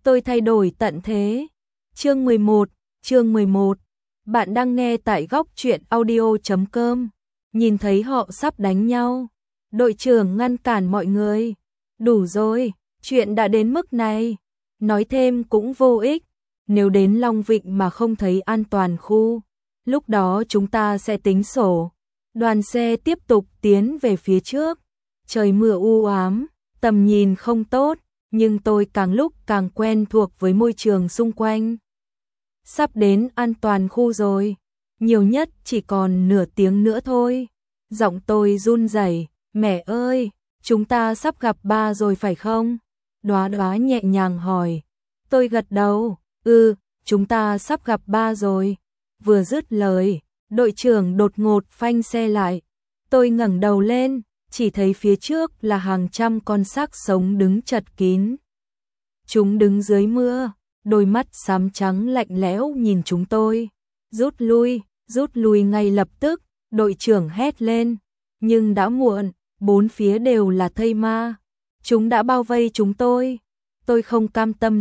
tôi thay đổi tận thế. Chương 11. Bạn đang nghe tại góc truyện audio.com. Nhìn thấy họ sắp đánh nhau, đội trưởng ngăn cản mọi người. Đủ rồi, chuyện đã đến mức này, nói thêm cũng vô ích. Nếu đến Long Vịnh mà không thấy an toàn khu, lúc đó chúng ta sẽ tính sổ. Đoàn xe tiếp tục tiến về phía trước. Trời mưa u ám, tầm nhìn không tốt, nhưng tôi càng lúc càng quen thuộc với môi trường xung quanh. Sắp đến an toàn khu rồi, nhiều nhất chỉ còn nửa tiếng nữa thôi. Giọng tôi run rẩy, mẹ ơi, chúng ta sắp gặp ba rồi phải không? Đóa Đóa nhẹ nhàng hỏi. Tôi gật đầu, chúng ta sắp gặp ba rồi. Vừa dứt lời, đội trưởng đột ngột phanh xe lại. Tôi ngẩng đầu lên, chỉ thấy phía trước là hàng trăm con xác sống đứng chật kín. Chúng đứng dưới mưa, đôi mắt xám trắng lạnh lẽo nhìn chúng tôi. Rút lui ngay lập tức, đội trưởng hét lên. Nhưng đã muộn, bốn phía đều là thây ma. Chúng đã bao vây chúng tôi. Tôi không cam tâm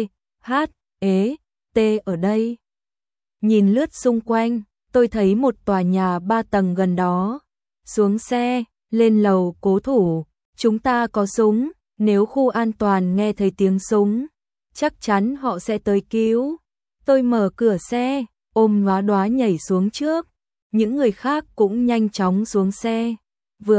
T ở đây. Nhìn lướt xung quanh, tôi thấy một tòa nhà 3 tầng gần đó. Xuống xe, lên lầu cố thủ. Chúng ta có súng, nếu khu an toàn nghe thấy tiếng súng, chắc chắn họ sẽ tới cứu. Tôi mở cửa xe, ôm Đóa Đóa nhảy xuống trước. Những người khác cũng nhanh chóng xuống xe. Vừa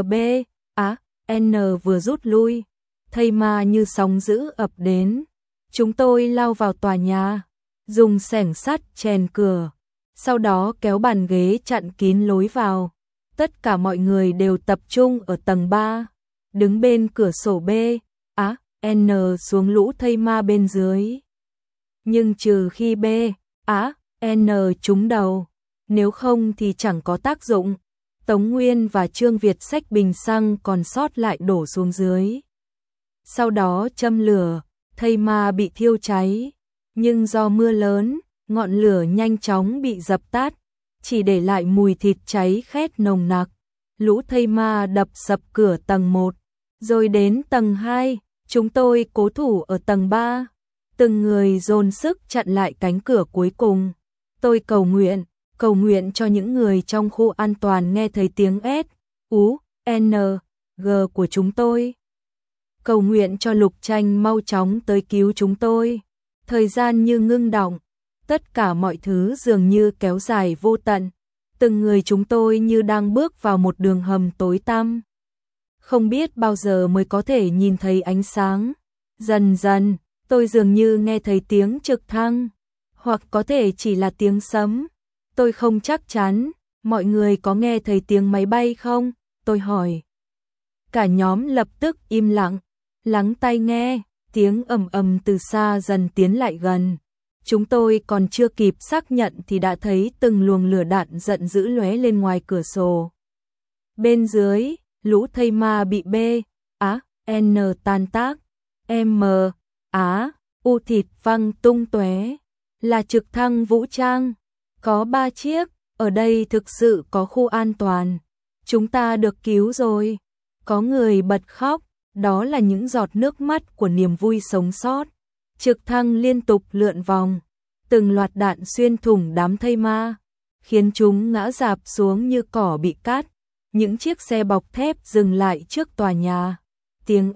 N vừa rút lui. Thây ma như sóng dữ ập đến. Chúng tôi lao vào tòa nhà, dùng xẻng sắt chèn cửa, sau đó kéo bàn ghế chặn kín lối vào. Tất cả mọi người đều tập trung ở tầng 3, đứng bên cửa sổ N xuống lũ thây ma bên dưới. Nhưng trừ khi N trúng đầu, nếu không thì chẳng có tác dụng. Tống Nguyên và Trương Việt xách bình xăng còn sót lại đổ xuống dưới. Sau đó châm lửa, thây ma bị thiêu cháy. Nhưng do mưa lớn, ngọn lửa nhanh chóng bị dập tắt, chỉ để lại mùi thịt cháy khét nồng nặc. Lũ thây ma đập sập cửa tầng 1, rồi đến tầng 2, chúng tôi cố thủ ở tầng 3. Từng người dồn sức chặn lại cánh cửa cuối cùng. Tôi cầu nguyện cho những người trong khu an toàn nghe thấy tiếng S.U.N.G của chúng tôi. Cầu nguyện cho Lục Tranh mau chóng tới cứu chúng tôi. Thời gian như ngưng đọng, tất cả mọi thứ dường như kéo dài vô tận. Từng người chúng tôi như đang bước vào một đường hầm tối tăm. Không biết bao giờ mới có thể nhìn thấy ánh sáng. Dần dần, tôi dường như nghe thấy tiếng trực thăng, hoặc có thể chỉ là tiếng sấm. Tôi không chắc chắn, mọi người có nghe thấy tiếng máy bay không? Tôi hỏi. Cả nhóm lập tức im lặng, lắng tai nghe, tiếng ầm ầm từ xa dần tiến lại gần. Chúng tôi còn chưa kịp xác nhận thì đã thấy từng luồng lửa đạn giận dữ lóe lên ngoài cửa sổ. Bên dưới, lũ thây ma bị N tan tác, U thịt văng tung tóe, là trực thăng vũ trang. Có 3 chiếc, ở đây thực sự có khu an toàn. Chúng ta được cứu rồi. Có người bật khóc, đó là những giọt nước mắt của niềm vui sống sót. Trực thăng liên tục lượn vòng, từng loạt đạn xuyên thủng đám thây ma, khiến chúng ngã rạp xuống như cỏ bị cắt. Những chiếc xe bọc thép dừng lại trước tòa nhà. Tiếng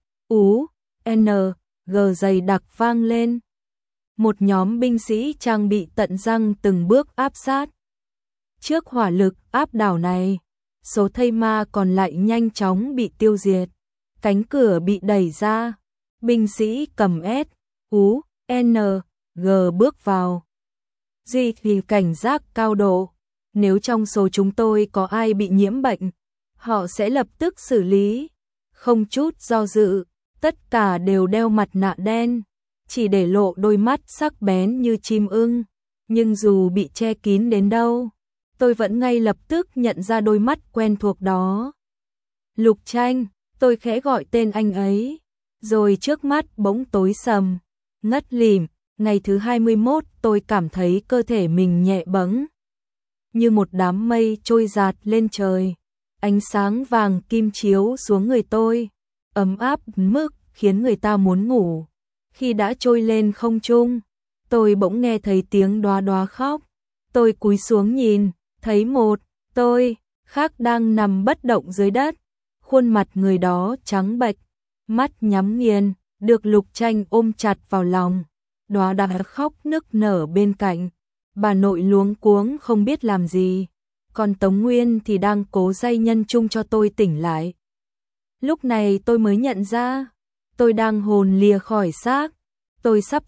S.U.N.G dày đặc vang lên. Một nhóm binh sĩ trang bị tận răng từng bước áp sát. Trước hỏa lực áp đảo này, số thây ma còn lại nhanh chóng bị tiêu diệt. Cánh cửa bị đẩy ra, binh sĩ cầm S.U.N.G bước vào. Duy trì cảnh giác cao độ, nếu trong số chúng tôi có ai bị nhiễm bệnh, họ sẽ lập tức xử lý. Không chút do dự, tất cả đều đeo mặt nạ đen, chỉ để lộ đôi mắt sắc bén như chim ưng. Nhưng dù bị che kín đến đâu, tôi vẫn ngay lập tức nhận ra đôi mắt quen thuộc đó. Lục Tranh, tôi khẽ gọi tên anh ấy, rồi trước mắt bỗng tối sầm, ngất lịm. Ngày thứ 21 tôi cảm thấy cơ thể mình nhẹ bẫng, như một đám mây trôi dạt lên trời. Ánh sáng vàng kim chiếu xuống người tôi, ấm áp mức khiến người ta muốn ngủ. Khi đã trôi lên không trung, tôi bỗng nghe thấy tiếng đoá đoá khóc. Tôi cúi xuống nhìn, thấy một tôi khác đang nằm bất động dưới đất. Khuôn mặt người đó trắng bệch, mắt nhắm nghiền, được Lục Tranh ôm chặt vào lòng. Đoá đoá khóc nức nở bên cạnh. Bà nội luống cuống không biết làm gì. Còn Tống Nguyên thì đang cố day nhân chung cho tôi tỉnh lại. Lúc này tôi mới nhận ra, tôi đang hồn lìa khỏi xác. Tôi sắp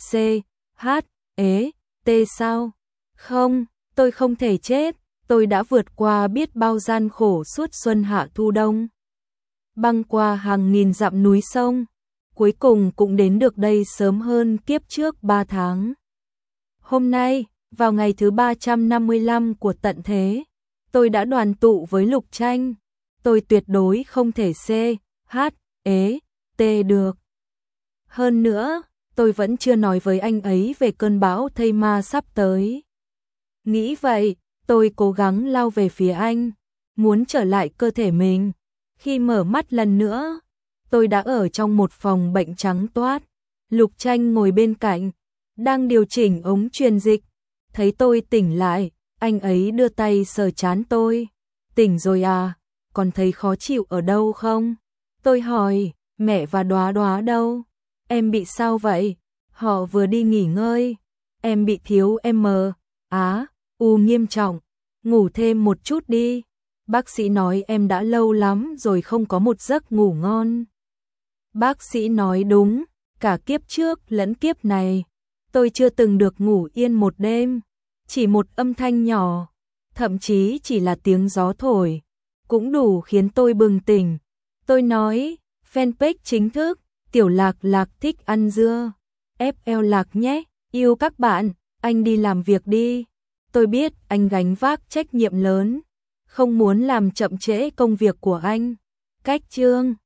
chết sao? Không, tôi không thể chết. Tôi đã vượt qua biết bao gian khổ suốt xuân hạ thu đông. Băng qua hàng nghìn dặm núi sông. Cuối cùng cũng đến được đây sớm hơn kiếp trước 3 tháng. Hôm nay, vào ngày thứ 355 của tận thế, tôi đã đoàn tụ với Lục Tranh. Tôi tuyệt đối không thể được. Hơn nữa, tôi vẫn chưa nói với anh ấy về cơn bão thây ma sắp tới. Nghĩ vậy, tôi cố gắng lao về phía anh, muốn trở lại cơ thể mình. Khi mở mắt lần nữa, tôi đã ở trong một phòng bệnh trắng toát. Lục Tranh ngồi bên cạnh, đang điều chỉnh ống truyền dịch. Thấy tôi tỉnh lại, anh ấy đưa tay sờ trán tôi. Tỉnh rồi à, còn thấy khó chịu ở đâu không? Tôi hỏi, mẹ và Đoá Đoá đâu? Em bị sao vậy? Họ vừa đi nghỉ ngơi. Em bị thiếu u nghiêm trọng. Ngủ thêm một chút đi. Bác sĩ nói em đã lâu lắm rồi không có một giấc ngủ ngon. Bác sĩ nói đúng, cả kiếp trước lẫn kiếp này, tôi chưa từng được ngủ yên một đêm. Chỉ một âm thanh nhỏ, thậm chí chỉ là tiếng gió thổi, cũng đủ khiến tôi bừng tỉnh. Tôi nói, fanpage chính thức, Tiểu Lạc Lạc thích ăn dưa. FL Lạc nhé, yêu các bạn, anh đi làm việc đi. Tôi biết anh gánh vác trách nhiệm lớn, không muốn làm chậm trễ công việc của anh. Cách chương